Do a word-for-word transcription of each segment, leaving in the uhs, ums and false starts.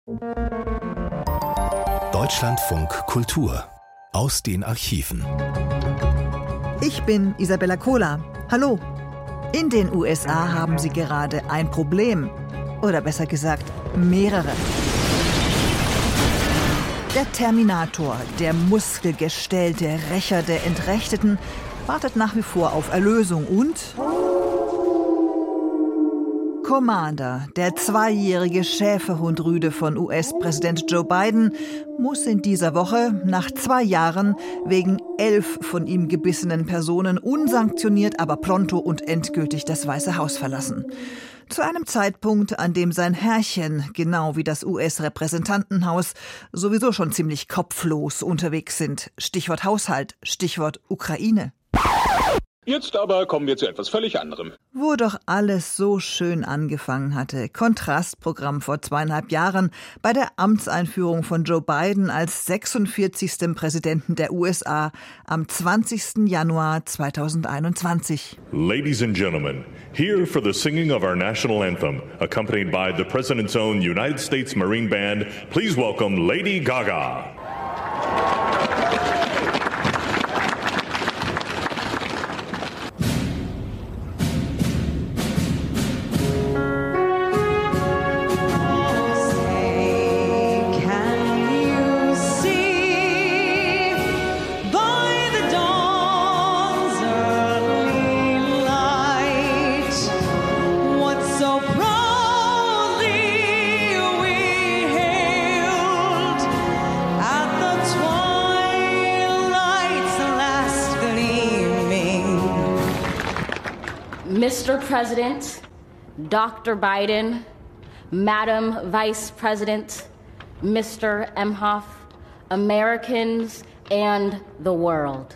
Deutschlandfunk Kultur aus den Archiven. Ich bin Isabella Kohler. Hallo. In den U S A haben sie gerade ein Problem. Oder besser gesagt, mehrere. Der Terminator, der muskelgestellte Rächer der Entrechteten, wartet nach wie vor auf Erlösung und Commander, der zweijährige Schäferhund-Rüde von U S-Präsident Joe Biden, muss in dieser Woche nach zwei Jahren wegen elf von ihm gebissenen Personen unsanktioniert, aber pronto und endgültig das Weiße Haus verlassen. Zu einem Zeitpunkt, an dem sein Herrchen, genau wie das U S-Repräsentantenhaus, sowieso schon ziemlich kopflos unterwegs sind. Stichwort Haushalt, Stichwort Ukraine. Jetzt aber kommen wir zu etwas völlig anderem. Wo doch alles so schön angefangen hatte. Kontrastprogramm vor zweieinhalb Jahren bei der Amtseinführung von Joe Biden als sechsundvierzigstem Präsidenten der U S A am zwanzigsten Januar zweitausendeinundzwanzig. Ladies and gentlemen, here for the singing of our national anthem, accompanied by the President's own United States Marine Band, please welcome Lady Gaga. Mister President, Doctor Biden, Madam Vice President, Mister Emhoff, Americans, and the world.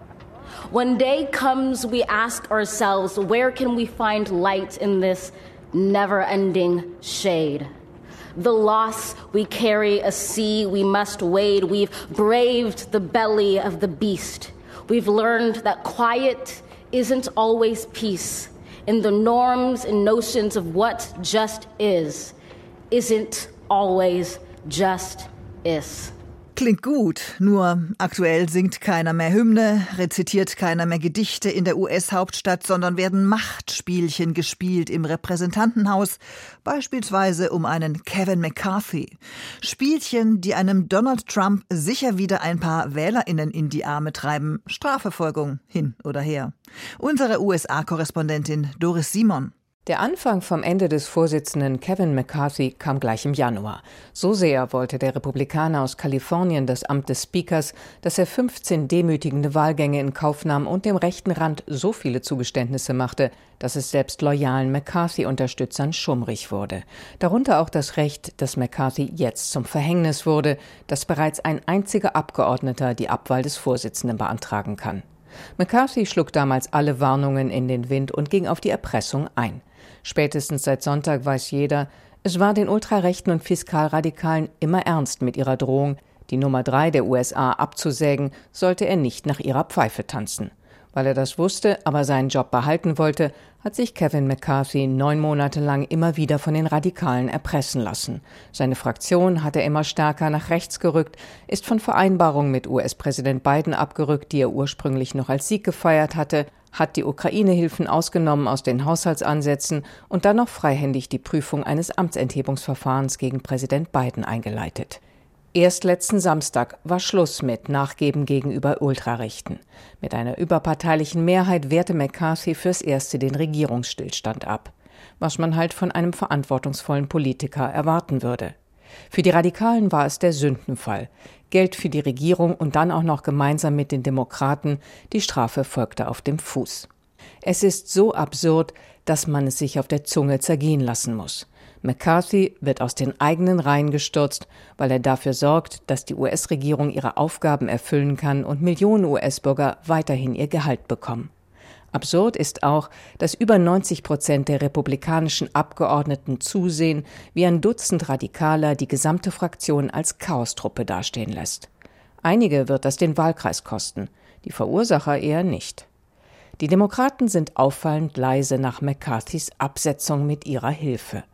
When day comes, we ask ourselves, where can we find light in this never-ending shade? The loss we carry, a sea we must wade. We've braved the belly of the beast. We've learned that quiet isn't always peace. In the norms and notions of what just is, isn't always just is. Klingt gut, nur aktuell singt keiner mehr Hymne, rezitiert keiner mehr Gedichte in der U S-Hauptstadt, sondern werden Machtspielchen gespielt im Repräsentantenhaus, beispielsweise um einen Kevin McCarthy. Spielchen, die einem Donald Trump sicher wieder ein paar WählerInnen in die Arme treiben. Strafverfolgung hin oder her. Unsere U S A-Korrespondentin Doris Simon. Der Anfang vom Ende des Vorsitzenden Kevin McCarthy kam gleich im Januar. So sehr wollte der Republikaner aus Kalifornien das Amt des Speakers, dass er fünfzehn demütigende Wahlgänge in Kauf nahm und dem rechten Rand so viele Zugeständnisse machte, dass es selbst loyalen McCarthy-Unterstützern schummrig wurde. Darunter auch das Recht, das McCarthy jetzt zum Verhängnis wurde, dass bereits ein einziger Abgeordneter die Abwahl des Vorsitzenden beantragen kann. McCarthy schlug damals alle Warnungen in den Wind und ging auf die Erpressung ein. Spätestens seit Sonntag weiß jeder, es war den Ultrarechten und Fiskalradikalen immer ernst mit ihrer Drohung, die Nummer drei der U S A abzusägen, sollte er nicht nach ihrer Pfeife tanzen. Weil er das wusste, aber seinen Job behalten wollte, hat sich Kevin McCarthy neun Monate lang immer wieder von den Radikalen erpressen lassen. Seine Fraktion hat er immer stärker nach rechts gerückt, ist von Vereinbarungen mit U S-Präsident Biden abgerückt, die er ursprünglich noch als Sieg gefeiert hatte, hat die Ukraine-Hilfen ausgenommen aus den Haushaltsansätzen und dann noch freihändig die Prüfung eines Amtsenthebungsverfahrens gegen Präsident Biden eingeleitet. Erst letzten Samstag war Schluss mit Nachgeben gegenüber Ultrarechten. Mit einer überparteilichen Mehrheit wehrte McCarthy fürs Erste den Regierungsstillstand ab, was man halt von einem verantwortungsvollen Politiker erwarten würde. Für die Radikalen war es der Sündenfall. Geld für die Regierung und dann auch noch gemeinsam mit den Demokraten. Die Strafe folgte auf dem Fuß. Es ist so absurd, dass man es sich auf der Zunge zergehen lassen muss. McCarthy wird aus den eigenen Reihen gestürzt, weil er dafür sorgt, dass die U S-Regierung ihre Aufgaben erfüllen kann und Millionen U S-Bürger weiterhin ihr Gehalt bekommen. Absurd ist auch, dass über neunzig Prozent der republikanischen Abgeordneten zusehen, wie ein Dutzend Radikaler die gesamte Fraktion als Chaostruppe dastehen lässt. Einige wird das den Wahlkreis kosten, die Verursacher eher nicht. Die Demokraten sind auffallend leise nach McCarthys Absetzung mit ihrer Hilfe.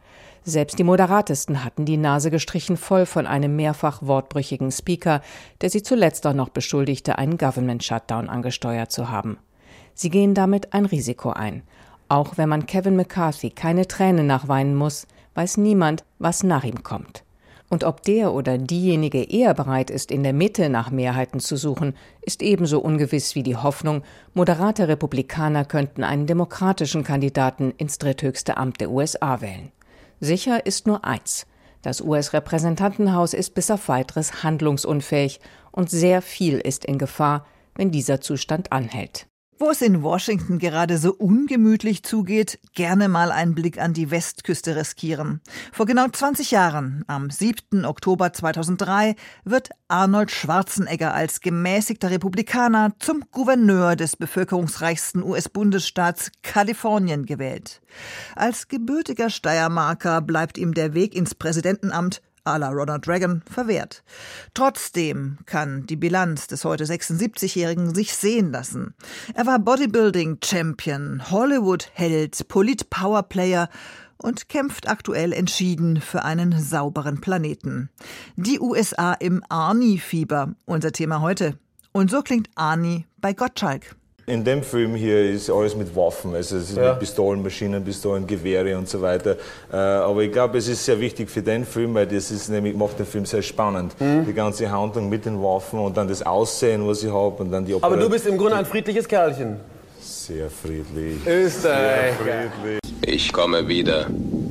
Selbst die Moderatesten hatten die Nase gestrichen voll von einem mehrfach wortbrüchigen Speaker, der sie zuletzt auch noch beschuldigte, einen Government-Shutdown angesteuert zu haben. Sie gehen damit ein Risiko ein. Auch wenn man Kevin McCarthy keine Tränen nachweinen muss, weiß niemand, was nach ihm kommt. Und ob der oder diejenige eher bereit ist, in der Mitte nach Mehrheiten zu suchen, ist ebenso ungewiss wie die Hoffnung, moderate Republikaner könnten einen demokratischen Kandidaten ins dritthöchste Amt der U S A wählen. Sicher ist nur eins: Das U S-Repräsentantenhaus ist bis auf Weiteres handlungsunfähig und sehr viel ist in Gefahr, wenn dieser Zustand anhält. Wo es in Washington gerade so ungemütlich zugeht, gerne mal einen Blick an die Westküste riskieren. Vor genau zwanzig Jahren, am siebten Oktober zweitausenddrei, wird Arnold Schwarzenegger als gemäßigter Republikaner zum Gouverneur des bevölkerungsreichsten U S-Bundesstaats Kalifornien gewählt. Als gebürtiger Steiermarker bleibt ihm der Weg ins Präsidentenamt à la Ronald Reagan verwehrt. Trotzdem kann die Bilanz des heute sechsundsiebzigjährigen sich sehen lassen. Er war Bodybuilding-Champion, Hollywood-Held, Polit-Powerplayer und kämpft aktuell entschieden für einen sauberen Planeten. Die U S A im Arnie-Fieber, unser Thema heute. Und so klingt Arnie bei Gottschalk. In dem Film hier ist alles mit Waffen, also es ist ja. mit Pistolen, Maschinen, Pistolen, Gewehre und so weiter. Äh, aber ich glaube, es ist sehr wichtig für den Film, weil das ist nämlich, macht den Film sehr spannend. Mhm. Die ganze Handlung mit den Waffen und dann das Aussehen, was ich habe und dann die Operation. Aber du bist im Grunde ein friedliches Kerlchen. Sehr friedlich. Österreich. Sehr friedlich. Ich komme wieder.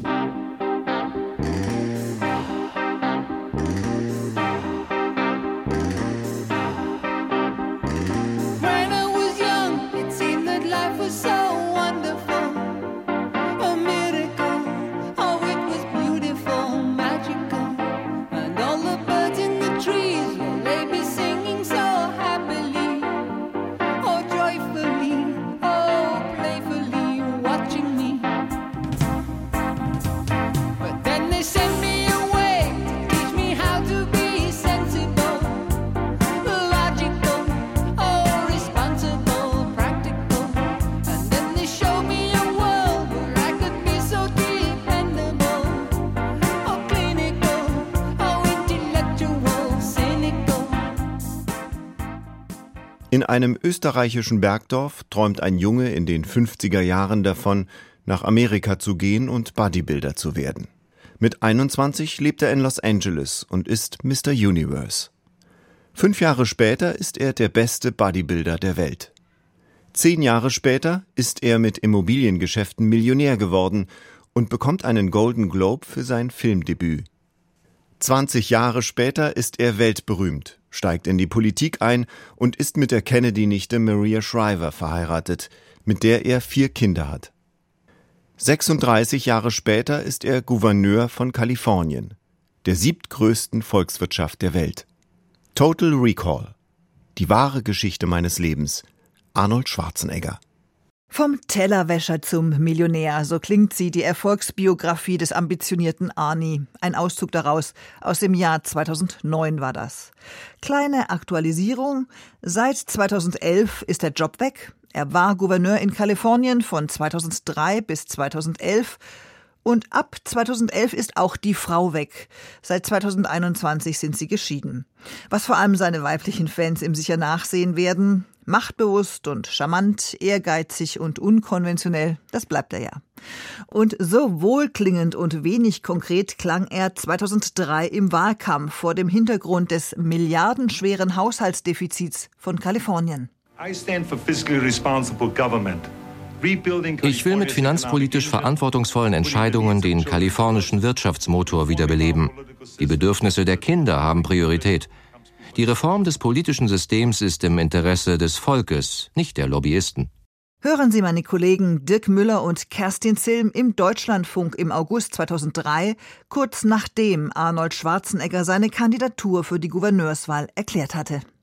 In einem österreichischen Bergdorf träumt ein Junge in den fünfziger Jahren davon, nach Amerika zu gehen und Bodybuilder zu werden. Mit einundzwanzig lebt er in Los Angeles und ist Mister Universe. Fünf Jahre später ist er der beste Bodybuilder der Welt. Zehn Jahre später ist er mit Immobiliengeschäften Millionär geworden und bekommt einen Golden Globe für sein Filmdebüt. zwanzig Jahre später ist er weltberühmt, steigt in die Politik ein und ist mit der Kennedy-Nichte Maria Shriver verheiratet, mit der er vier Kinder hat. sechsunddreißig Jahre später ist er Gouverneur von Kalifornien, der siebtgrößten Volkswirtschaft der Welt. Total Recall. Die wahre Geschichte meines Lebens. Arnold Schwarzenegger. Vom Tellerwäscher zum Millionär, so klingt sie, die Erfolgsbiografie des ambitionierten Arnie. Ein Auszug daraus, aus dem Jahr zweitausendneun war das. Kleine Aktualisierung, seit zweitausendelf ist der Job weg. Er war Gouverneur in Kalifornien von zweitausenddrei bis zweitausendelf. Und ab zweitausendelf ist auch die Frau weg. Seit zweitausendeinundzwanzig sind sie geschieden. Was vor allem seine weiblichen Fans ihm sicher nachsehen werden: machtbewusst und charmant, ehrgeizig und unkonventionell, das bleibt er ja. Und so wohlklingend und wenig konkret klang er zweitausenddrei im Wahlkampf vor dem Hintergrund des milliardenschweren Haushaltsdefizits von Kalifornien. I stand for fiscally responsible government. Ich will mit finanzpolitisch verantwortungsvollen Entscheidungen den kalifornischen Wirtschaftsmotor wiederbeleben. Die Bedürfnisse der Kinder haben Priorität. Die Reform des politischen Systems ist im Interesse des Volkes, nicht der Lobbyisten. Hören Sie meine Kollegen Dirk Müller und Kerstin Zilm im Deutschlandfunk im August zweitausenddrei, kurz nachdem Arnold Schwarzenegger seine Kandidatur für die Gouverneurswahl erklärt hatte.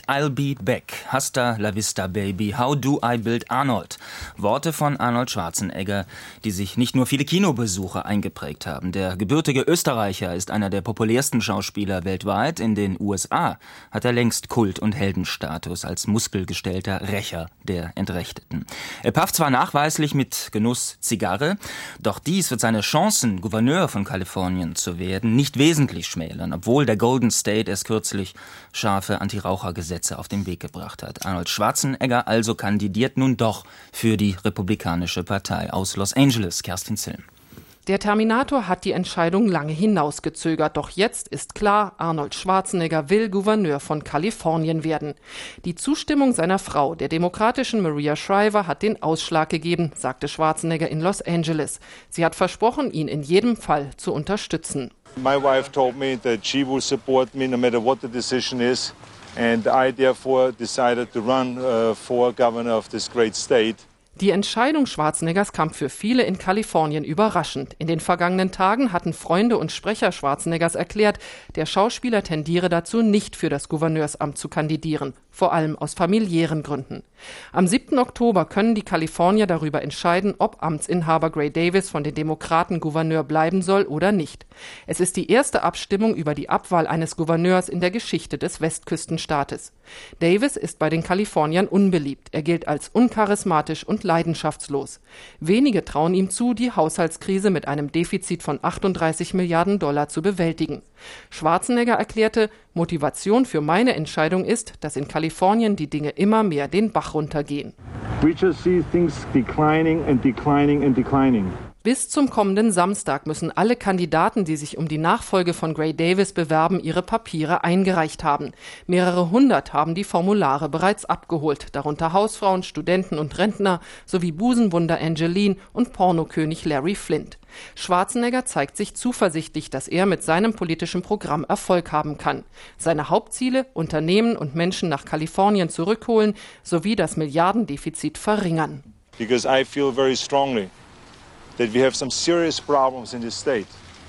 I'll be back. Hasta la vista, baby. How do I build Arnold? Worte von Arnold Schwarzenegger, die sich nicht nur viele Kinobesucher eingeprägt haben. Der gebürtige Österreicher ist einer der populärsten Schauspieler weltweit. In den U S A hat er längst Kult- und Heldenstatus als muskelgestellter Rächer der Entrechteten. Er pafft zwar nachweislich mit Genuss Zigarre, doch dies wird seine Chancen, Gouverneur von Kalifornien zu werden, nicht wesentlich schmälern, obwohl der Golden State erst kürzlich scharfe Antirauchergesetze auf den Weg gebracht hat. Arnold Schwarzenegger also kandidiert nun doch für die Republikanische Partei aus Los Angeles. Kerstin Zilm. Der Terminator hat die Entscheidung lange hinausgezögert, doch jetzt ist klar, Arnold Schwarzenegger will Gouverneur von Kalifornien werden. Die Zustimmung seiner Frau, der demokratischen Maria Shriver, hat den Ausschlag gegeben, sagte Schwarzenegger in Los Angeles. Sie hat versprochen, ihn in jedem Fall zu unterstützen. My wife told me that she will support me no matter what the decision is, and I therefore decided to run uh, for governor of this great state. Die Entscheidung Schwarzeneggers kam für viele in Kalifornien überraschend. In den vergangenen Tagen hatten Freunde und Sprecher Schwarzeneggers erklärt, der Schauspieler tendiere dazu, nicht für das Gouverneursamt zu kandidieren, vor allem aus familiären Gründen. Am siebten Oktober können die Kalifornier darüber entscheiden, ob Amtsinhaber Gray Davis von den Demokraten Gouverneur bleiben soll oder nicht. Es ist die erste Abstimmung über die Abwahl eines Gouverneurs in der Geschichte des Westküstenstaates. Davis ist bei den Kaliforniern unbeliebt. Er gilt als uncharismatisch und leidenschaftslos. Wenige trauen ihm zu, die Haushaltskrise mit einem Defizit von achtunddreißig Milliarden Dollar zu bewältigen. Schwarzenegger erklärte, Motivation für meine Entscheidung ist, dass in Kalifornien die Dinge immer mehr den Bach runtergehen. We just see things declining and declining and declining. Bis zum kommenden Samstag müssen alle Kandidaten, die sich um die Nachfolge von Gray Davis bewerben, ihre Papiere eingereicht haben. Mehrere hundert haben die Formulare bereits abgeholt, darunter Hausfrauen, Studenten und Rentner sowie Busenwunder Angeline und Pornokönig Larry Flynt. Schwarzenegger zeigt sich zuversichtlich, dass er mit seinem politischen Programm Erfolg haben kann. Seine Hauptziele: Unternehmen und Menschen nach Kalifornien zurückholen sowie das Milliardendefizit verringern. Because I feel very strongly that we have some serious problems in this state.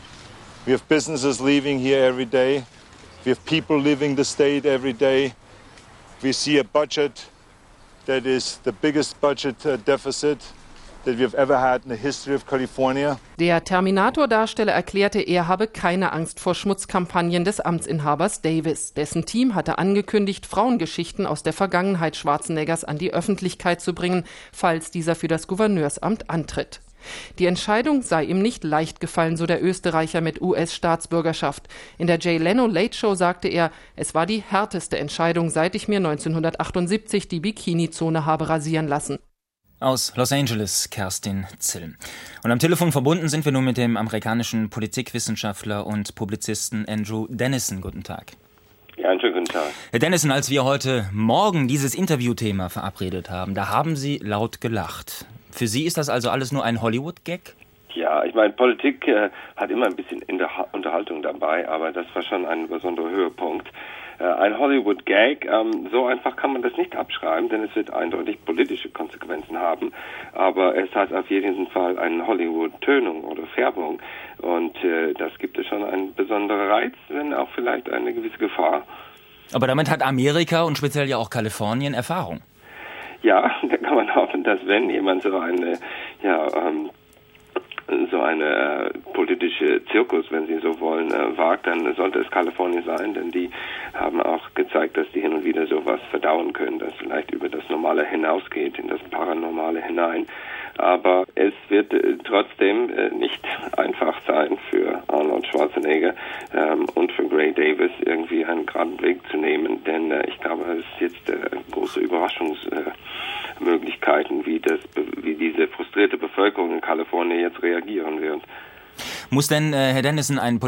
We have businesses leaving here every day. We have people leaving the state every day. We see a budget that is the biggest budget deficit that we have ever had in the history of California. Der Terminator-Darsteller erklärte, er habe keine Angst vor Schmutzkampagnen des Amtsinhabers Davis. Dessen Team hatte angekündigt, Frauengeschichten aus der Vergangenheit Schwarzeneggers an die Öffentlichkeit zu bringen, falls dieser für das Gouverneursamt antritt. Die Entscheidung sei ihm nicht leicht gefallen, so der Österreicher mit U S-Staatsbürgerschaft. In der Jay Leno Late Show sagte er, es war die härteste Entscheidung, seit ich mir neunzehnhundertachtundsiebzig die Bikini-Zone habe rasieren lassen. Aus Los Angeles, Kerstin Zilm. Und am Telefon verbunden sind wir nun mit dem amerikanischen Politikwissenschaftler und Publizisten Andrew Dennison. Guten Tag. Ja, einen schönen guten Tag. Herr Dennison, als wir heute Morgen dieses Interviewthema verabredet haben, da haben Sie laut gelacht. Für Sie ist das also alles nur ein Hollywood-Gag? Ja, ich meine, Politik äh, hat immer ein bisschen in der ha- Unterhaltung dabei, aber das war schon ein besonderer Höhepunkt. Äh, ein Hollywood-Gag, ähm, so einfach kann man das nicht abschreiben, denn es wird eindeutig politische Konsequenzen haben. Aber es hat auf jeden Fall eine Hollywood-Tönung oder Färbung. Und äh, das gibt es schon einen besonderen Reiz, wenn auch vielleicht eine gewisse Gefahr. Aber damit hat Amerika und speziell ja auch Kalifornien Erfahrung. Ja, da kann man hoffen, dass wenn jemand so eine, ja, ähm, so eine äh, politische Zirkus, wenn Sie so wollen, äh, wagt, dann sollte es Kalifornien sein, denn die haben auch gezeigt, dass die hin und wieder sowas verdauen können, das vielleicht über das Normale hinausgeht, in das Paranormale hinein. Aber es wird äh, trotzdem äh, nicht einfach sein für Arnold Schwarzenegger ähm, und für Gray Davis irgendwie einen geraden Weg zu nehmen, denn äh, ich glaube, es ist jetzt äh, große Überraschungsmöglichkeiten, äh, wie das, wie diese frustrierte Bevölkerung in Kalifornien jetzt reagieren wird. Muss denn, äh, Herr Dennison, ein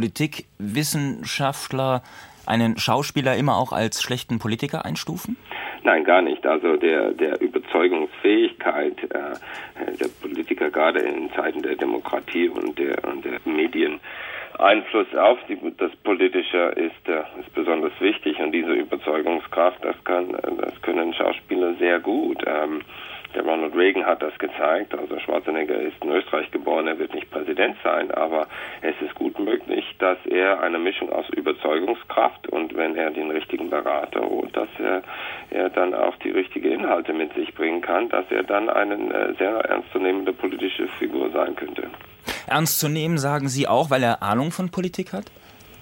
Politikwissenschaftler einen Schauspieler immer auch als schlechten Politiker einstufen? Nein, gar nicht. Also der, der Überzeugungsfähigkeit äh, der Politiker, gerade in Zeiten der Demokratie und der, und der Medien, Einfluss auf die, das Politische ist, äh, ist besonders wichtig, und diese Überzeugungskraft, das kann, das können Schauspieler sehr gut. Ähm, Der Ronald Reagan hat das gezeigt. Also Schwarzenegger ist in Österreich geboren, er wird nicht Präsident sein, aber es ist gut möglich, dass er eine Mischung aus Überzeugungskraft und wenn er den richtigen Berater holt, dass er, er dann auch die richtigen Inhalte mit sich bringen kann, dass er dann eine äh, sehr ernstzunehmende politische Figur sein könnte. Ernst zu nehmen, sagen Sie auch, weil er Ahnung von Politik hat?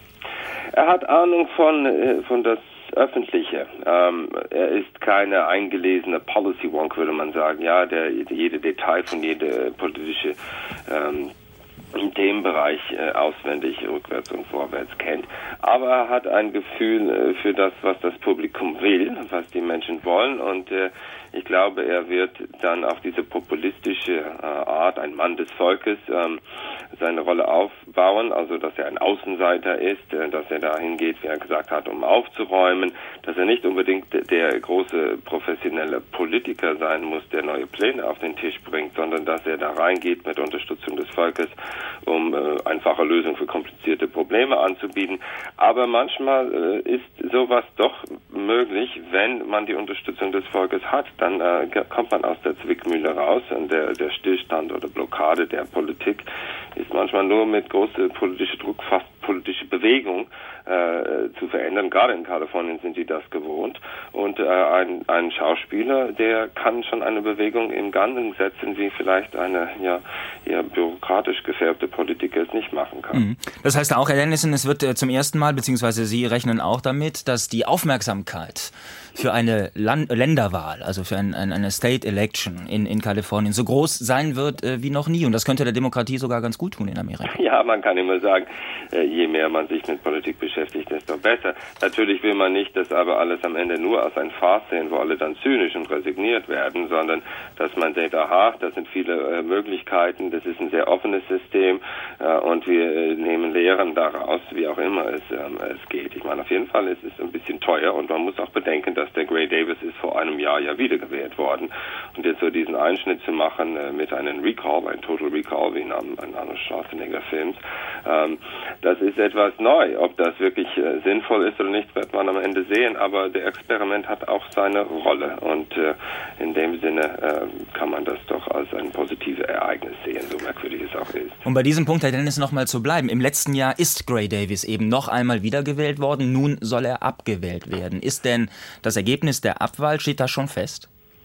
Er hat Ahnung von, äh, von das Öffentliche. Ähm, er ist keine eingelesene Policy Wonk, würde man sagen. Ja, der jede Detail von jede politische ähm, Themenbereich äh, auswendig, rückwärts und vorwärts kennt. Aber er hat ein Gefühl äh, für das, was das Publikum will, was die Menschen wollen und äh, ich glaube, er wird dann auf diese populistische äh, Art, ein Mann des Volkes, ähm, seine Rolle aufbauen, also dass er ein Außenseiter ist, äh, dass er dahin geht, wie er gesagt hat, um aufzuräumen, dass er nicht unbedingt der große professionelle Politiker sein muss, der neue Pläne auf den Tisch bringt, sondern dass er da reingeht mit Unterstützung des Volkes, um äh, einfache Lösungen für komplizierte Probleme anzubieten. Aber manchmal äh, ist sowas doch möglich, wenn man die Unterstützung des Volkes hat. Dann äh, kommt man aus der Zwickmühle raus und der, der Stillstand oder Blockade der Politik ist manchmal nur mit großem politischem Druck, fast politische Bewegung äh, zu verändern. Gerade in Kalifornien sind die das gewohnt. Und äh, ein, ein Schauspieler, der kann schon eine Bewegung im Gang setzen, wie vielleicht eine ja eher bürokratisch gefärbte Politiker es nicht machen kann. Mhm. Das heißt auch, Herr Dennison, es wird äh, zum ersten Mal, beziehungsweise Sie rechnen auch damit, dass die Aufmerksamkeit für eine Land- Länderwahl, also für ein, ein, eine State Election in, in Kalifornien so groß sein wird äh, wie noch nie. Und das könnte der Demokratie sogar ganz gut tun in Amerika. Ja, man kann immer sagen, äh, je mehr man sich mit Politik beschäftigt, desto besser. Natürlich will man nicht das aber alles am Ende nur als ein Farce sehen, wo alle dann zynisch und resigniert werden, sondern dass man denkt, aha, das sind viele äh, Möglichkeiten, das ist ein sehr offenes System äh, und wir äh, nehmen Lehren daraus, wie auch immer es, ähm, es geht. Ich meine, auf jeden Fall ist es ein bisschen teuer und man muss auch bedenken, dass der Gray Davis ist vor einem Jahr ja wiedergewählt worden und jetzt so diesen Einschnitt zu machen äh, mit einem Recall, ein Total Recall, wie in einem, in einem Schwarzenegger-Film, ähm, das ist etwas neu. Ob das wirklich äh, sinnvoll ist oder nicht, wird man am Ende sehen, aber der Experiment hat auch seine Rolle und äh, in dem Sinne äh, kann man das doch als ein positives Ereignis sehen, so merkwürdig es auch ist. Um bei diesem Punkt, Herr Dennis, noch mal zu bleiben. Im letzten Jahr ist Gray Davis eben noch einmal wiedergewählt worden, nun soll er abgewählt werden. Ist denn das Ergebnis der Abwahl, steht das schon fest?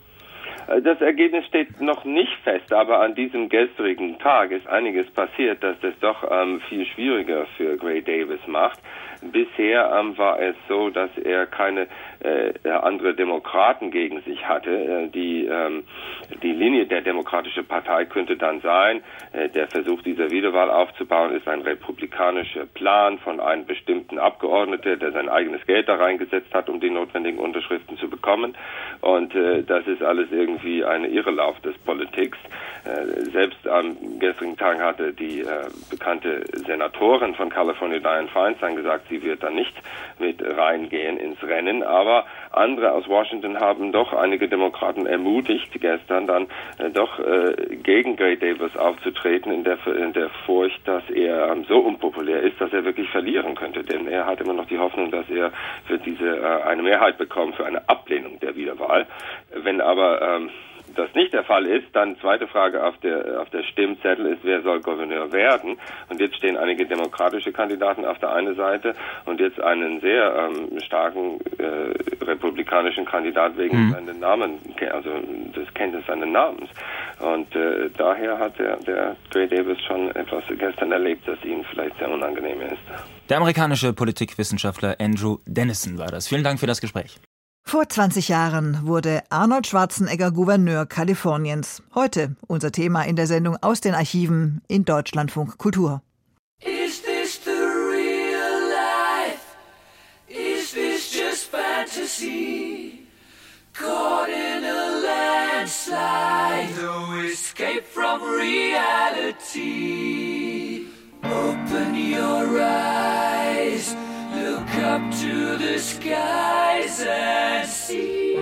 Das Ergebnis steht noch nicht fest, aber an diesem gestrigen Tag ist einiges passiert, das es doch ähm, viel schwieriger für Gray Davis macht. Bisher ähm, war es so, dass er keine äh, andere Demokraten gegen sich hatte. Äh, die, ähm, die Linie der Demokratischen Partei könnte dann sein, äh, der Versuch dieser Wiederwahl aufzubauen, ist ein republikanischer Plan von einem bestimmten Abgeordneten, der sein eigenes Geld da reingesetzt hat, um die notwendigen Unterschriften zu bekommen. Und äh, das ist alles irgendwie eine Irrelauf des Politiks. Äh, selbst am gestrigen Tag hatte die äh, bekannte Senatorin von Kalifornien, Dianne Feinstein, gesagt, sie wird dann nicht mit reingehen ins Rennen, aber andere aus Washington haben doch einige Demokraten ermutigt, gestern dann äh, doch äh, gegen Gray Davis aufzutreten, in der, in der Furcht, dass er ähm, so unpopulär ist, dass er wirklich verlieren könnte, denn er hat immer noch die Hoffnung, dass er für diese äh, eine Mehrheit bekommt für eine Ablehnung der Wiederwahl. Wenn aber ähm, das nicht der Fall ist, dann zweite Frage auf der auf der Stimmzettel ist, wer soll Gouverneur werden? Und jetzt stehen einige demokratische Kandidaten auf der einen Seite und jetzt einen sehr ähm, starken äh, republikanischen Kandidat wegen mhm. seines Namen, also des Kenntnis seines Namens. Und äh, daher hat der, der Gray Davis schon etwas gestern erlebt, das ihm vielleicht sehr unangenehm ist. Der amerikanische Politikwissenschaftler Andrew Dennison war das. Vielen Dank für das Gespräch. Vor zwanzig Jahren wurde Arnold Schwarzenegger Gouverneur Kaliforniens. Heute unser Thema in der Sendung Aus den Archiven in Deutschlandfunk Kultur. Is this the real life? Is this just fantasy? Caught in a landslide, no escape from reality. Open your eyes. Look up to the skies and see.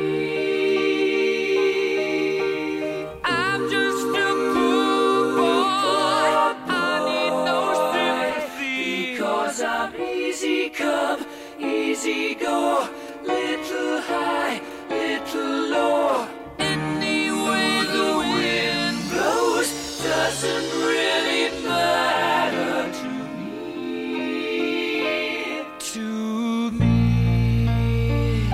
I'm just a poor boy. I need no sympathy. Because I'm easy come, easy go. Little high, little low. Anyway doesn't really matter to me, to me.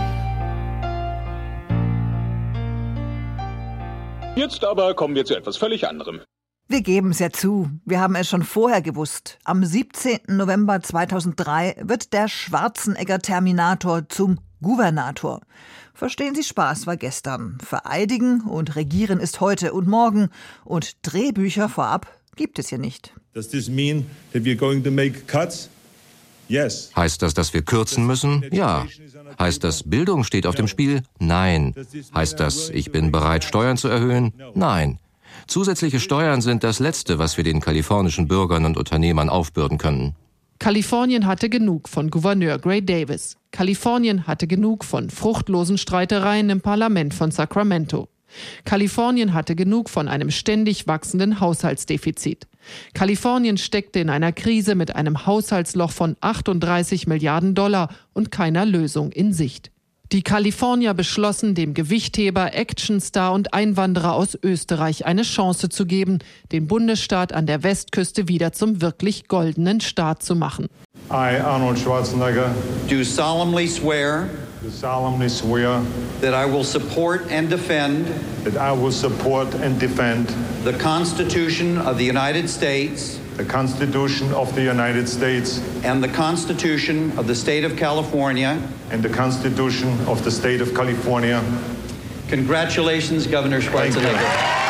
Jetzt aber kommen wir zu etwas völlig anderem. Wir geben es ja zu, wir haben es schon vorher gewusst. Am siebzehnten November zweitausenddrei wird der Schwarzenegger-Terminator zum Gouvernator. Verstehen Sie, Spaß war gestern. Vereidigen und regieren ist heute und morgen. Und Drehbücher vorab gibt es hier nicht. Does this mean that we're going to make cuts? Yes. Heißt das, dass wir kürzen müssen? Ja. Heißt das, Bildung steht auf dem Spiel? Nein. Heißt das, ich bin bereit, Steuern zu erhöhen? Nein. Zusätzliche Steuern sind das Letzte, was wir den kalifornischen Bürgern und Unternehmern aufbürden können. Kalifornien hatte genug von Gouverneur Gray Davis. Kalifornien hatte genug von fruchtlosen Streitereien im Parlament von Sacramento. Kalifornien hatte genug von einem ständig wachsenden Haushaltsdefizit. Kalifornien steckte in einer Krise mit einem Haushaltsloch von achtunddreißig Milliarden Dollar und keiner Lösung in Sicht. Die Kalifornier beschlossen, dem Gewichtheber, Actionstar und Einwanderer aus Österreich eine Chance zu geben, den Bundesstaat an der Westküste wieder zum wirklich goldenen Staat zu machen. I, Arnold Schwarzenegger, do solemnly swear, do solemnly swear that I will support and defend that I will support and defend the Constitution of the United States, the Constitution of the United States, and the Constitution of the State of California, and the Constitution of the State of California. Congratulations, Governor Schwarzenegger.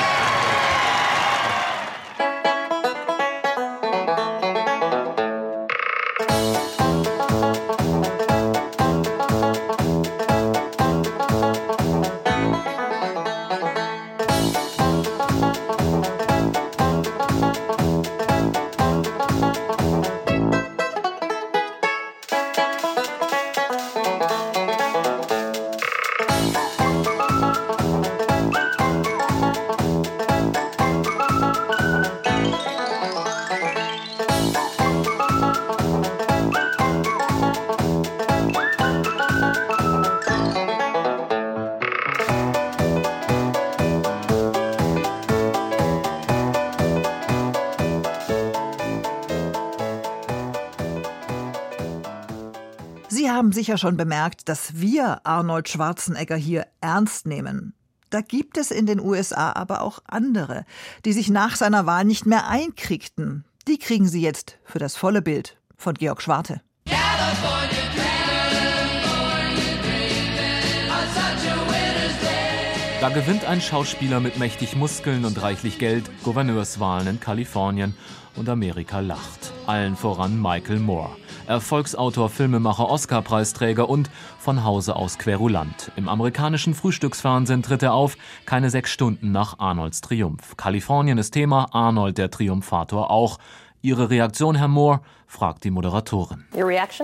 Sie haben sicher schon bemerkt, dass wir Arnold Schwarzenegger hier ernst nehmen. Da gibt es in den U S A aber auch andere, die sich nach seiner Wahl nicht mehr einkriegten. Die kriegen Sie jetzt für das volle Bild von Georg Schwarte. Da gewinnt ein Schauspieler mit mächtig Muskeln und reichlich Geld Gouverneurswahlen in Kalifornien und Amerika lacht. Allen voran Michael Moore. Erfolgsautor, Filmemacher, Oscar-Preisträger und von Hause aus querulant. Im amerikanischen Frühstücksfernsehen tritt er auf, keine sechs Stunden nach Arnolds Triumph. Kalifornien ist Thema, Arnold der Triumphator auch. Ihre Reaktion, Herr Moore? Fragt die Moderatorin. Your reaction?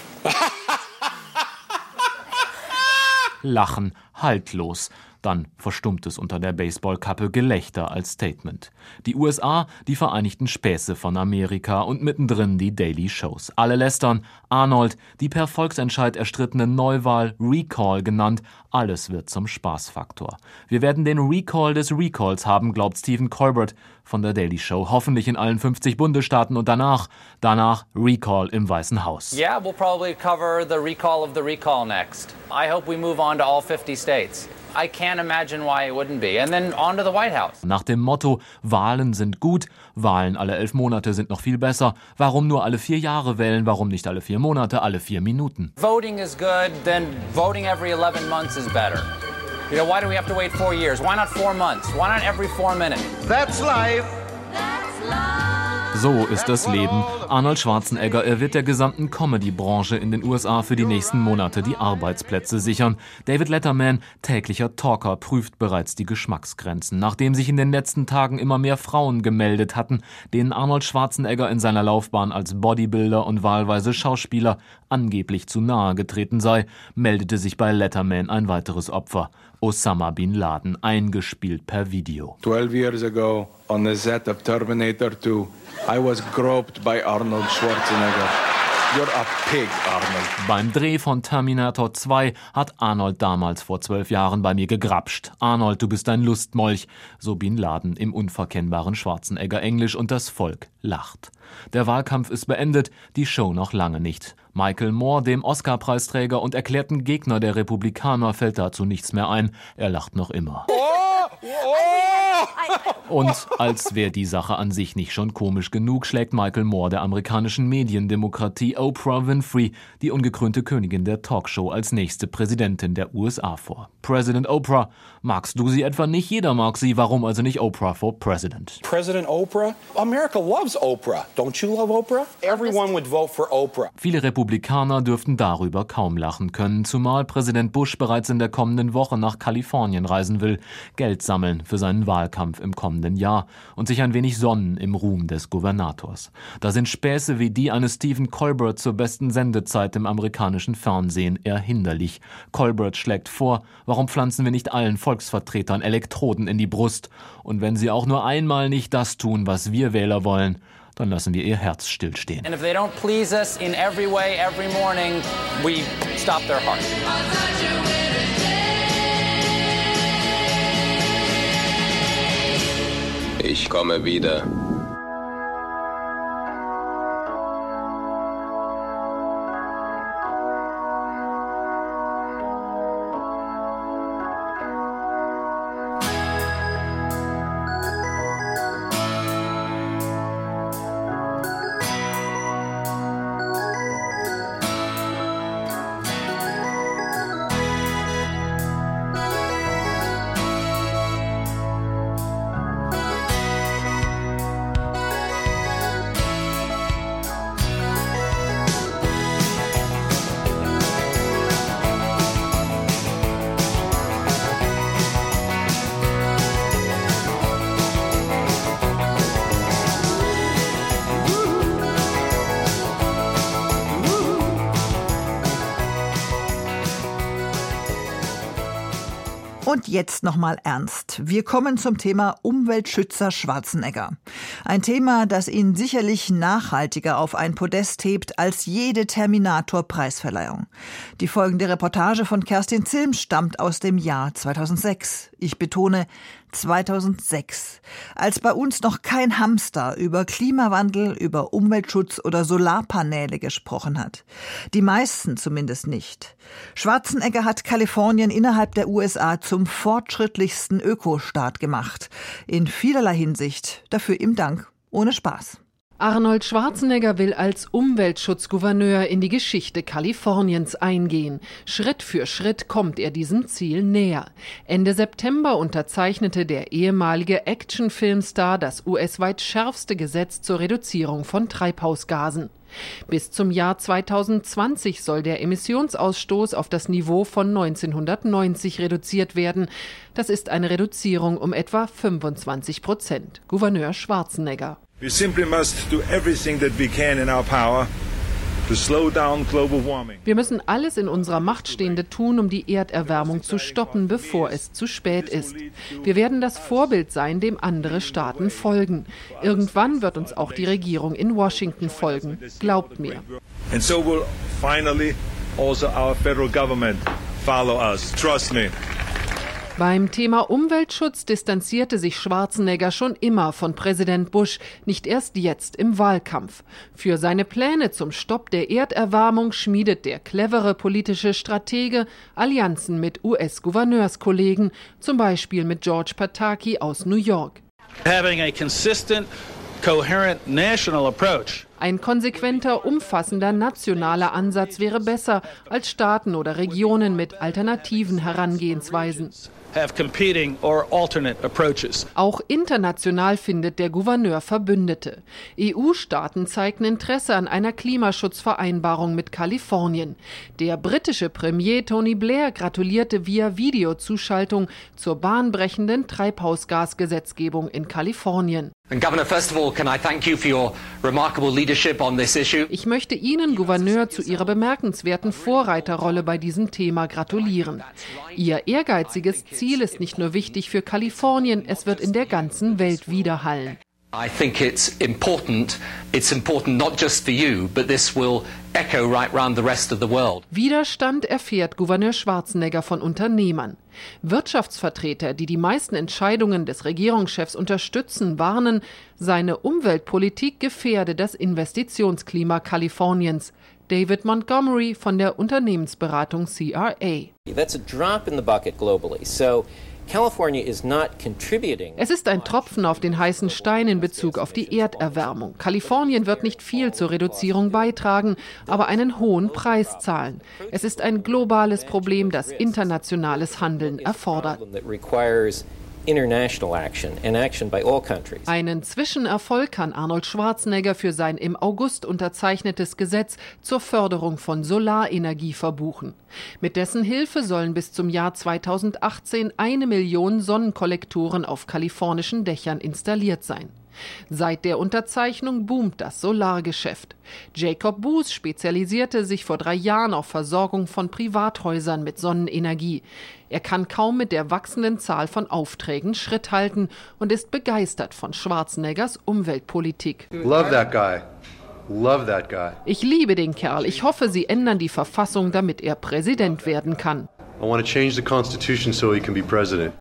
Lachen, haltlos. Dann verstummt es unter der Baseballkappe, Gelächter als Statement. Die U S A, die Vereinigten Späße von Amerika und mittendrin die Daily Shows. Alle lästern. Arnold, die per Volksentscheid erstrittene Neuwahl, Recall genannt. Alles wird zum Spaßfaktor. Wir werden den Recall des Recalls haben, glaubt Stephen Colbert von der Daily Show. Hoffentlich in allen fünfzig Bundesstaaten und danach, danach Recall im Weißen Haus. Yeah, we'll probably cover the recall of the recall next. I hope we move on to all fifty states. I can't imagine why it wouldn't be. And then on to the White House. Nach dem Motto, Wahlen sind gut, Wahlen alle elf Monate sind noch viel besser. Warum nur alle vier Jahre wählen? Warum nicht alle vier Monate, alle vier Minuten? Voting is good, then voting every eleven months is better. You know, why do we have to wait four years? Why not four months? Why not every four minutes? That's life. That's life. So ist das Leben. Arnold Schwarzenegger, er wird der gesamten Comedy-Branche in den U S A für die nächsten Monate die Arbeitsplätze sichern. David Letterman, täglicher Talker, prüft bereits die Geschmacksgrenzen. Nachdem sich in den letzten Tagen immer mehr Frauen gemeldet hatten, denen Arnold Schwarzenegger in seiner Laufbahn als Bodybuilder und wahlweise Schauspieler angeblich zu nahe getreten sei, meldete sich bei Letterman ein weiteres Opfer. Osama Bin Laden, eingespielt per Video. twelve years ago on the set of Terminator two, I was groped by Arnold Schwarzenegger. You're a pig, Arnold. Beim Dreh von Terminator zwei hat Arnold damals vor zwölf Jahren bei mir gegrapscht. Arnold, du bist ein Lustmolch, so Bin Laden im unverkennbaren Schwarzenegger Englisch, und das Volk lacht. Der Wahlkampf ist beendet, die Show noch lange nicht. Michael Moore, dem Oscar-Preisträger und erklärten Gegner der Republikaner, fällt dazu nichts mehr ein. Er lacht noch immer. Und als wäre die Sache an sich nicht schon komisch genug, schlägt Michael Moore der amerikanischen Mediendemokratie Oprah Winfrey, die ungekrönte Königin der Talkshow, als nächste Präsidentin der U S A vor. President Oprah, magst du sie etwa nicht? Jeder mag sie, warum also nicht Oprah for President? President Oprah? America loves Oprah. Don't you love Oprah? Everyone would vote for Oprah. Viele Republikaner dürften darüber kaum lachen können, zumal Präsident Bush bereits in der kommenden Woche nach Kalifornien reisen will, Geld sammeln für seinen Wahlkampf im kommenden Jahr und sich ein wenig sonnen im Ruhm des Gouvernators. Da sind Späße wie die eines Stephen Colbert zur besten Sendezeit im amerikanischen Fernsehen eher hinderlich. Colbert schlägt vor, warum pflanzen wir nicht allen Volksvertretern Elektroden in die Brust? Und wenn sie auch nur einmal nicht das tun, was wir Wähler wollen, dann lassen wir ihr Herz stillstehen. And if they don't please us in every way, every morning, we stop their heart. Ich komme wieder. Und jetzt nochmal ernst. Wir kommen zum Thema Umweltschützer Schwarzenegger. Ein Thema, das ihn sicherlich nachhaltiger auf ein Podest hebt als jede Terminator-Preisverleihung. Die folgende Reportage von Kerstin Zilm stammt aus dem Jahr zweitausendsechs. Ich betone zweitausendsechs, als bei uns noch kein Hamster über Klimawandel, über Umweltschutz oder Solarpaneele gesprochen hat. Die meisten zumindest nicht. Schwarzenegger hat Kalifornien innerhalb der U S A zum fortschrittlichsten Ökostaat gemacht. In vielerlei Hinsicht. Dafür ihm Dank. Ohne Spaß. Arnold Schwarzenegger will als Umweltschutzgouverneur in die Geschichte Kaliforniens eingehen. Schritt für Schritt kommt er diesem Ziel näher. Ende September unterzeichnete der ehemalige Actionfilmstar das U S-weit schärfste Gesetz zur Reduzierung von Treibhausgasen. Bis zum Jahr zweitausendzwanzig soll der Emissionsausstoß auf das Niveau von neunzehnhundertneunzig reduziert werden. Das ist eine Reduzierung um etwa fünfundzwanzig Prozent. Gouverneur Schwarzenegger. We simply must do everything that we can in our power to slow down global warming. Wir müssen alles in unserer Macht Stehende tun, um die Erderwärmung zu stoppen, bevor es zu spät ist. Wir werden das Vorbild sein, dem andere Staaten folgen. Irgendwann wird uns auch die Regierung in Washington folgen. Glaubt mir. And so will finally also our federal government follow us. Trust me. Beim Thema Umweltschutz distanzierte sich Schwarzenegger schon immer von Präsident Bush, nicht erst jetzt im Wahlkampf. Für seine Pläne zum Stopp der Erderwärmung schmiedet der clevere politische Stratege Allianzen mit U S-Gouverneurskollegen, zum Beispiel mit George Pataki aus New York. Having a consistent, coherent national approach. Ein konsequenter, umfassender nationaler Ansatz wäre besser als Staaten oder Regionen mit alternativen Herangehensweisen. Have competing or alternate approaches. Auch international findet der Gouverneur Verbündete. E U-Staaten zeigten Interesse an einer Klimaschutzvereinbarung mit Kalifornien. Der britische Premier Tony Blair gratulierte via Videozuschaltung zur bahnbrechenden Treibhausgasgesetzgebung in Kalifornien. Governor, first of all, can I thank you for your remarkable leadership on this issue. Ich möchte Ihnen, Gouverneur, zu Ihrer bemerkenswerten Vorreiterrolle bei diesem Thema gratulieren. Ihr ehrgeiziges Ziel ist nicht nur wichtig für Kalifornien, es wird in der ganzen Welt widerhallen. I think it's important. It's important not just for you, but this will echo right round the rest of the world. Widerstand erfährt Gouverneur Schwarzenegger von Unternehmern. Wirtschaftsvertreter, die die meisten Entscheidungen des Regierungschefs unterstützen, warnen, seine Umweltpolitik gefährde das Investitionsklima Kaliforniens. David Montgomery von der Unternehmensberatung C R A. That's a drop in the bucket globally. So California is not contributing. Es ist ein Tropfen auf den heißen Stein in Bezug auf die Erderwärmung. Kalifornien wird nicht viel zur Reduzierung beitragen, aber einen hohen Preis zahlen. Es ist ein globales Problem, das internationales Handeln erfordert. International action and action by all countries. Einen Zwischenerfolg kann Arnold Schwarzenegger für sein im August unterzeichnetes Gesetz zur Förderung von Solarenergie verbuchen. Mit dessen Hilfe sollen bis zum Jahr zweitausendachtzehn eine Million Sonnenkollektoren auf kalifornischen Dächern installiert sein. Seit der Unterzeichnung boomt das Solargeschäft. Jacob Boos spezialisierte sich vor drei Jahren auf Versorgung von Privathäusern mit Sonnenenergie. Er kann kaum mit der wachsenden Zahl von Aufträgen Schritt halten und ist begeistert von Schwarzeneggers Umweltpolitik. Love that guy. Love that guy. Ich liebe den Kerl. Ich hoffe, sie ändern die Verfassung, damit er Präsident werden kann. I want to change the Constitution so he can be president.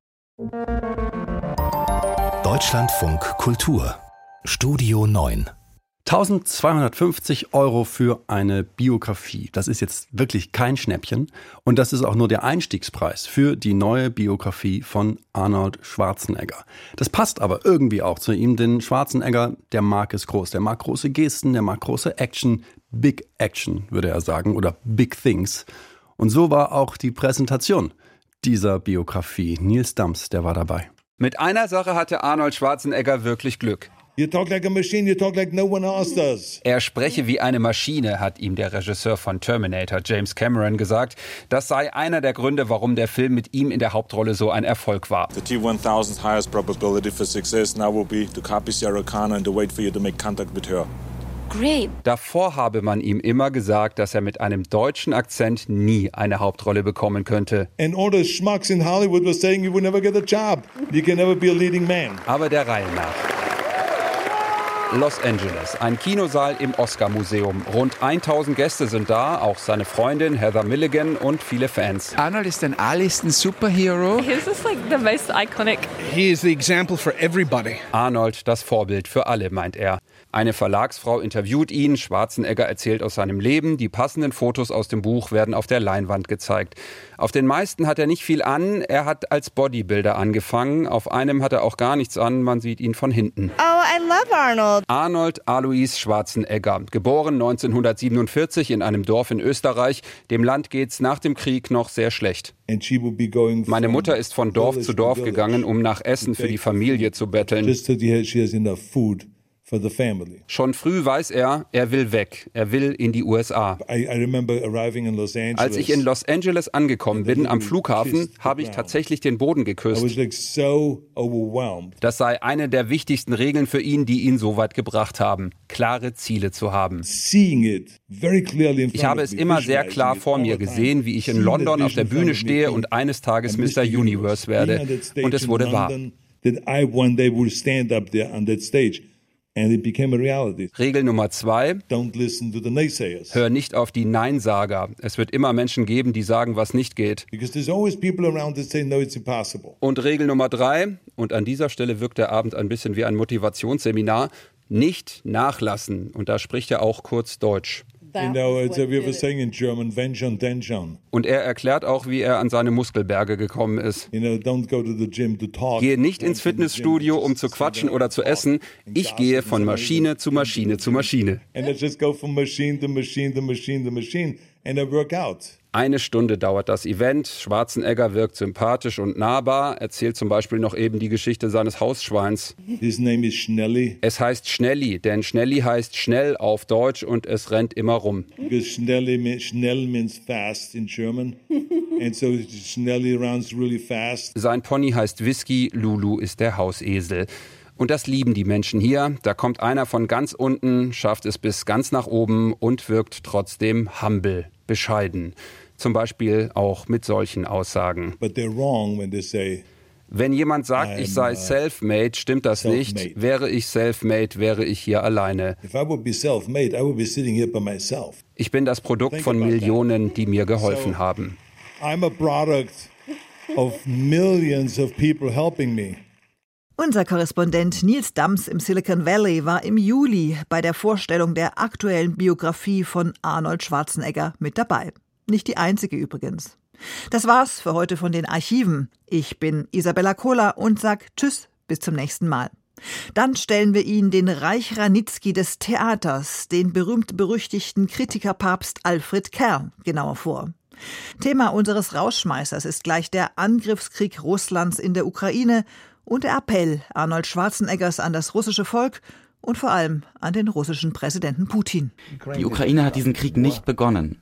Deutschlandfunk Kultur Studio neun. eintausendzweihundertfünfzig Euro für eine Biografie. Das ist jetzt wirklich kein Schnäppchen. Und das ist auch nur der Einstiegspreis für die neue Biografie von Arnold Schwarzenegger. Das passt aber irgendwie auch zu ihm, denn Schwarzenegger, der mag es groß. Der mag große Gesten, der mag große Action. Big Action, würde er sagen, oder Big Things. Und so war auch die Präsentation dieser Biografie. Nils Dams, der war dabei. Mit einer Sache hatte Arnold Schwarzenegger wirklich Glück. You talk like a machine, you talk like no one else does. Er spreche wie eine Maschine, hat ihm der Regisseur von Terminator, James Cameron, gesagt. Das sei einer der Gründe, warum der Film mit ihm in der Hauptrolle so ein Erfolg war. The T tausend's highest probability for success now will be to copy Sarah Connor and to wait for you to make contact with her. Great. Davor habe man ihm immer gesagt, dass er mit einem deutschen Akzent nie eine Hauptrolle bekommen könnte. And all the schmucks in Hollywood were saying you would never get a job. You can never be a leading man. Aber der Reihe nach. Los Angeles, ein Kinosaal im Oscar-Museum. Rund tausend Gäste sind da, auch seine Freundin Heather Milligan und viele Fans. Arnold ist ein A-Listen-Superhero. He's just like the most iconic. He is the example for everybody. Arnold, das Vorbild für alle, meint er. Eine Verlagsfrau interviewt ihn, Schwarzenegger erzählt aus seinem Leben, die passenden Fotos aus dem Buch werden auf der Leinwand gezeigt. Auf den meisten hat er nicht viel an, er hat als Bodybuilder angefangen, auf einem hat er auch gar nichts an, man sieht ihn von hinten. Oh, I love Arnold. Arnold Alois Schwarzenegger, geboren neunzehnhundertsiebenundvierzig in einem Dorf in Österreich. Dem Land geht's nach dem Krieg noch sehr schlecht. Meine Mutter ist von Dorf zu Dorf gegangen, um nach Essen für die Familie zu betteln. Schon früh weiß er, er will weg. Er will in die U S A. Als ich in Los Angeles angekommen bin, am Flughafen, habe ich tatsächlich den Boden geküsst. Das sei eine der wichtigsten Regeln für ihn, die ihn so weit gebracht haben. Klare Ziele zu haben. Ich habe es immer sehr klar vor mir gesehen, wie ich in London auf der Bühne stehe und eines Tages Mister Universe werde. Und es wurde wahr. And it became a reality. Regel Nummer zwei. Don't listen to the naysayers. Hör nicht auf die Neinsager. Es wird immer Menschen geben, die sagen, was nicht geht. Because there's always people around that say, no, it's impossible. Und Regel Nummer drei, und an dieser Stelle wirkt der Abend ein bisschen wie ein Motivationsseminar, nicht nachlassen. Und da spricht er auch kurz Deutsch. You know, it's a, we were saying in German, wenn schon, denn schon. Und er erklärt auch, wie er an seine Muskelberge gekommen ist. You know, don't go to the gym to talk. Gehe nicht ins Fitnessstudio, um zu quatschen oder zu essen. Ich gehe von Maschine zu Maschine zu Maschine. And I just go from machine to machine to machine to machine and I work out. Eine Stunde dauert das Event. Schwarzenegger wirkt sympathisch und nahbar, erzählt zum Beispiel noch eben die Geschichte seines Hausschweins. His name is Schnelli. Es heißt Schnelli, denn Schnelli heißt schnell auf Deutsch und es rennt immer rum. Because Schnelli, schnell means fast in German. And so Schnelli runs really fast. Sein Pony heißt Whisky, Lulu ist der Hausesel. Und das lieben die Menschen hier. Da kommt einer von ganz unten, schafft es bis ganz nach oben und wirkt trotzdem humble, bescheiden. Zum Beispiel auch mit solchen Aussagen. But they're wrong when they say, Wenn jemand sagt, ich sei self-made, stimmt das nicht. Wäre ich self-made, wäre ich hier alleine. Ich bin das Produkt von Millionen, die mir geholfen haben. I'm a product of millions of people helping me. Unser Korrespondent Nils Dams im Silicon Valley war im Juli bei der Vorstellung der aktuellen Biografie von Arnold Schwarzenegger mit dabei. Nicht die einzige übrigens. Das war's für heute von den Archiven. Ich bin Isabella Kohler und sag Tschüss, bis zum nächsten Mal. Dann stellen wir Ihnen den Reich Ranitzky des Theaters, den berühmt-berüchtigten Kritikerpapst Alfred Kerr, genauer vor. Thema unseres Rausschmeißers ist gleich der Angriffskrieg Russlands in der Ukraine und der Appell Arnold Schwarzeneggers an das russische Volk und vor allem an den russischen Präsidenten Putin. Die Ukraine hat diesen Krieg nicht begonnen.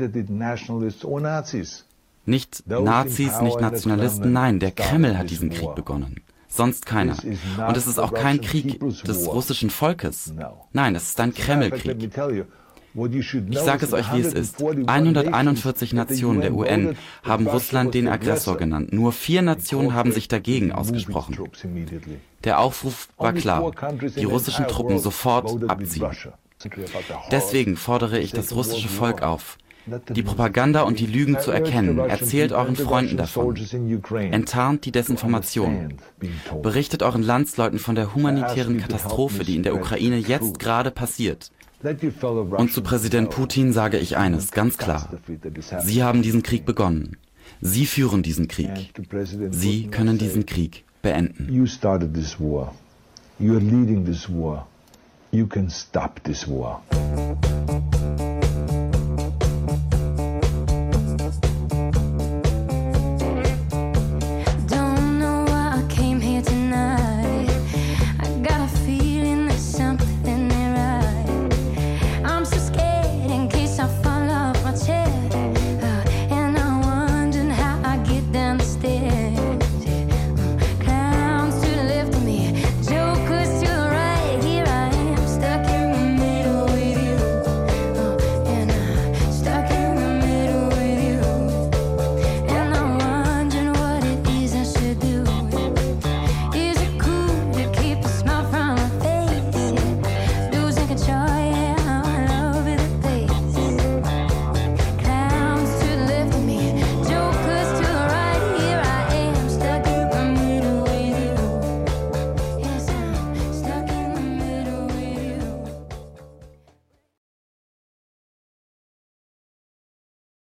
Nicht Nazis, nicht Nationalisten, nein, der Kreml hat diesen Krieg begonnen. Sonst keiner. Und es ist auch kein Krieg des russischen Volkes. Nein, es ist ein Kremlkrieg. Ich sage es euch, wie es ist. hunderteinundvierzig Nationen der U N haben Russland den Aggressor genannt. Nur vier Nationen haben sich dagegen ausgesprochen. Der Aufruf war klar, die russischen Truppen sofort abziehen. Deswegen fordere ich das russische Volk auf, die Propaganda und die Lügen zu erkennen. Erzählt euren Freunden davon. Enttarnt die Desinformation. Berichtet euren Landsleuten von der humanitären Katastrophe, die in der Ukraine jetzt gerade passiert. Und zu Präsident Putin sage ich eines, ganz klar. Sie haben diesen Krieg begonnen. Sie führen diesen Krieg. Sie können diesen Krieg beenden. You started this war. You are leading this war. You can stop this war.